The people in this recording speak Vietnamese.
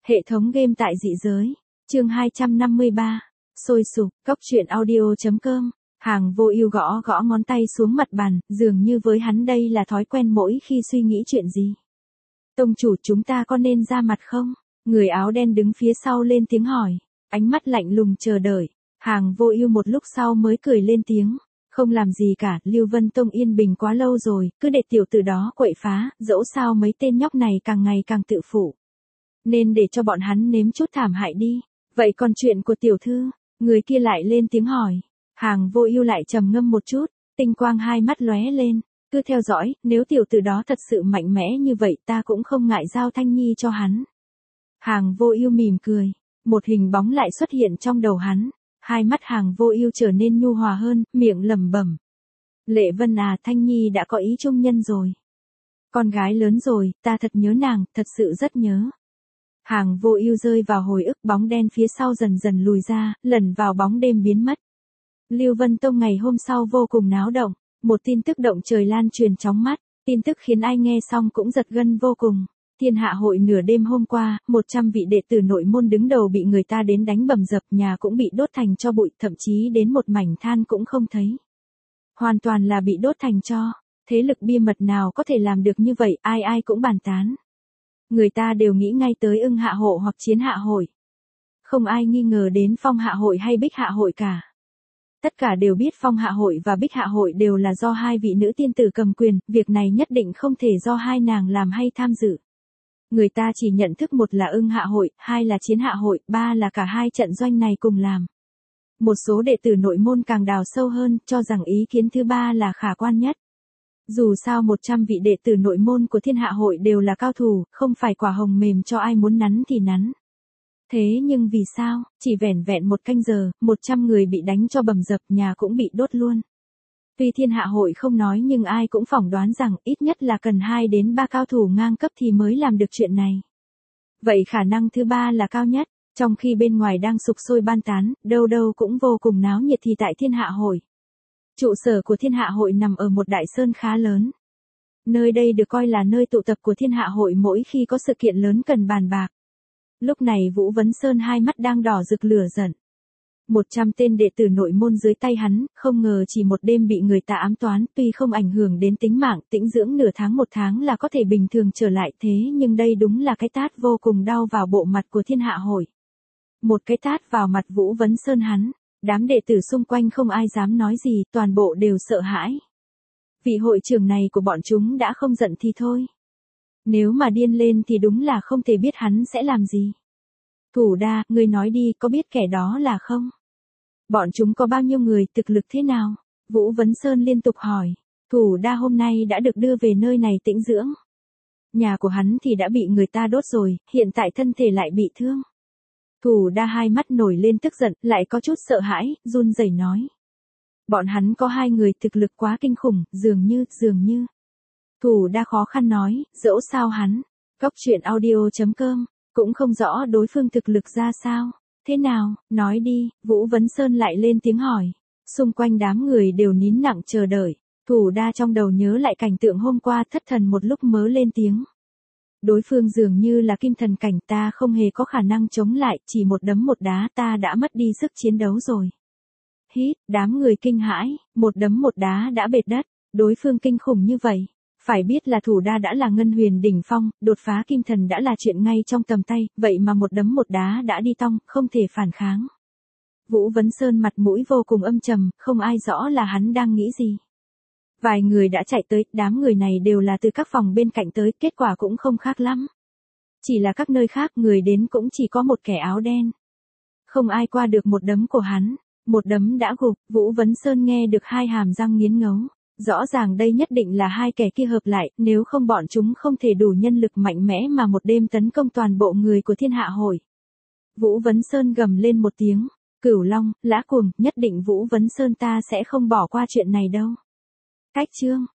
Hệ thống game tại dị giới. Chương 253. Sôi sục, cốc truyện audio.com. Hàng Vô Ưu gõ gõ ngón tay xuống mặt bàn, dường như với hắn đây là thói quen mỗi khi suy nghĩ chuyện gì. Tông chủ, chúng ta có nên ra mặt không? Người áo đen đứng phía sau lên tiếng hỏi, ánh mắt lạnh lùng chờ đợi. Hàng Vô Ưu một lúc sau mới cười lên tiếng, không làm gì cả, Lưu Vân Tông yên bình quá lâu rồi, cứ để tiểu tử đó quậy phá, dẫu sao mấy tên nhóc này càng ngày càng tự phụ. Nên để cho bọn hắn nếm chút thảm hại đi. Vậy còn chuyện của tiểu thư? Người kia lại lên tiếng hỏi. Hàng Vô Ưu lại trầm ngâm một chút, tinh quang hai mắt lóe lên, cứ theo dõi, nếu tiểu tử đó thật sự mạnh mẽ như vậy ta cũng không ngại giao Thanh Nhi cho hắn. Hàng Vô Ưu mỉm cười, một hình bóng lại xuất hiện trong đầu hắn, hai mắt Hàng Vô Ưu trở nên nhu hòa hơn, miệng lẩm bẩm. Lệ Vân à, Thanh Nhi đã có ý trung nhân rồi. Con gái lớn rồi, ta thật nhớ nàng, thật sự rất nhớ. Hàng Vô Ưu rơi vào hồi ức, bóng đen phía sau dần dần lùi ra, lẩn vào bóng đêm biến mất. Lưu Vân Tông ngày hôm sau vô cùng náo động, một tin tức động trời lan truyền chóng mắt, tin tức khiến ai nghe xong cũng giật gân vô cùng. Thiên Hạ hội nửa đêm hôm qua, 100 vị đệ tử nội môn đứng đầu bị người ta đến đánh bầm dập, nhà cũng bị đốt thành tro bụi, thậm chí đến một mảnh than cũng không thấy. Hoàn toàn là bị đốt thành tro. Thế lực bia mật nào có thể làm được như vậy, ai ai cũng bàn tán. Người ta đều nghĩ ngay tới Ưng Hạ Hộ hoặc Chiến Hạ Hội. Không ai nghi ngờ đến Phong Hạ Hội hay Bích Hạ Hội cả. Tất cả đều biết Phong Hạ Hội và Bích Hạ Hội đều là do hai vị nữ tiên tử cầm quyền, việc này nhất định không thể do hai nàng làm hay tham dự. Người ta chỉ nhận thức một là Ưng Hạ Hội, hai là Chiến Hạ Hội, ba là cả hai trận doanh này cùng làm. Một số đệ tử nội môn càng đào sâu hơn, cho rằng ý kiến thứ ba là khả quan nhất. Dù sao 100 vị đệ tử nội môn của Thiên Hạ Hội đều là cao thủ, không phải quả hồng mềm cho ai muốn nắn thì nắn. Thế nhưng vì sao, chỉ vẻn vẹn một canh giờ, 100 người bị đánh cho bầm dập, nhà cũng bị đốt luôn. Tuy Thiên Hạ Hội không nói nhưng ai cũng phỏng đoán rằng ít nhất là cần 2 đến 3 cao thủ ngang cấp thì mới làm được chuyện này. Vậy khả năng thứ ba là cao nhất, trong khi bên ngoài đang sục sôi ban tán, đâu đâu cũng vô cùng náo nhiệt thì tại Thiên Hạ Hội. Trụ sở của Thiên Hạ Hội nằm ở một đại sơn khá lớn. Nơi đây được coi là nơi tụ tập của Thiên Hạ Hội mỗi khi có sự kiện lớn cần bàn bạc. Lúc này Vũ Vấn Sơn hai mắt đang đỏ rực lửa giận. 100 tên đệ tử nội môn dưới tay hắn, không ngờ chỉ một đêm bị người ta ám toán, tuy không ảnh hưởng đến tính mạng, tĩnh dưỡng nửa tháng một tháng là có thể bình thường trở lại, thế nhưng đây đúng là cái tát vô cùng đau vào bộ mặt của Thiên Hạ Hội. Một cái tát vào mặt Vũ Vấn Sơn hắn. Đám đệ tử xung quanh không ai dám nói gì, toàn bộ đều sợ hãi. Vị hội trưởng này của bọn chúng đã không giận thì thôi. Nếu mà điên lên thì đúng là không thể biết hắn sẽ làm gì. Thủ Đa, ngươi nói đi, có biết kẻ đó là không? Bọn chúng có bao nhiêu người, thực lực thế nào? Vũ Vấn Sơn liên tục hỏi. Thủ Đa hôm nay đã được đưa về nơi này tĩnh dưỡng. Nhà của hắn thì đã bị người ta đốt rồi, hiện tại thân thể lại bị thương. Thủ Đa hai mắt nổi lên tức giận, lại có chút sợ hãi, run rẩy nói. Bọn hắn có 2 người thực lực quá kinh khủng, dường như. Thủ Đa khó khăn nói, dẫu sao hắn, cốc truyện audio.com, cũng không rõ đối phương thực lực ra sao. Thế nào, nói đi, Vũ Vấn Sơn lại lên tiếng hỏi. Xung quanh đám người đều nín lặng chờ đợi. Thủ Đa trong đầu nhớ lại cảnh tượng hôm qua, thất thần một lúc mới lên tiếng. Đối phương dường như là kim thần cảnh, ta không hề có khả năng chống lại, chỉ một đấm một đá ta đã mất đi sức chiến đấu rồi. Hít, đám người kinh hãi, một đấm một đá đã bệt đất, đối phương kinh khủng như vậy. Phải biết là Thủ Đa đã là ngân huyền đỉnh phong, đột phá kim thần đã là chuyện ngay trong tầm tay, vậy mà một đấm một đá đã đi tong, không thể phản kháng. Vũ Vấn Sơn mặt mũi vô cùng âm trầm, không ai rõ là hắn đang nghĩ gì. Vài người đã chạy tới, đám người này đều là từ các phòng bên cạnh tới, kết quả cũng không khác lắm. Chỉ là các nơi khác người đến cũng chỉ có một kẻ áo đen. Không ai qua được một đấm của hắn, một đấm đã gục, Vũ Vấn Sơn nghe được hai hàm răng nghiến ngấu. Rõ ràng đây nhất định là hai kẻ kia hợp lại, nếu không bọn chúng không thể đủ nhân lực mạnh mẽ mà một đêm tấn công toàn bộ người của Thiên Hạ Hội. Vũ Vấn Sơn gầm lên một tiếng, Cửu Long, Lã Cuồng, nhất định Vũ Vấn Sơn ta sẽ không bỏ qua chuyện này đâu. Cách chương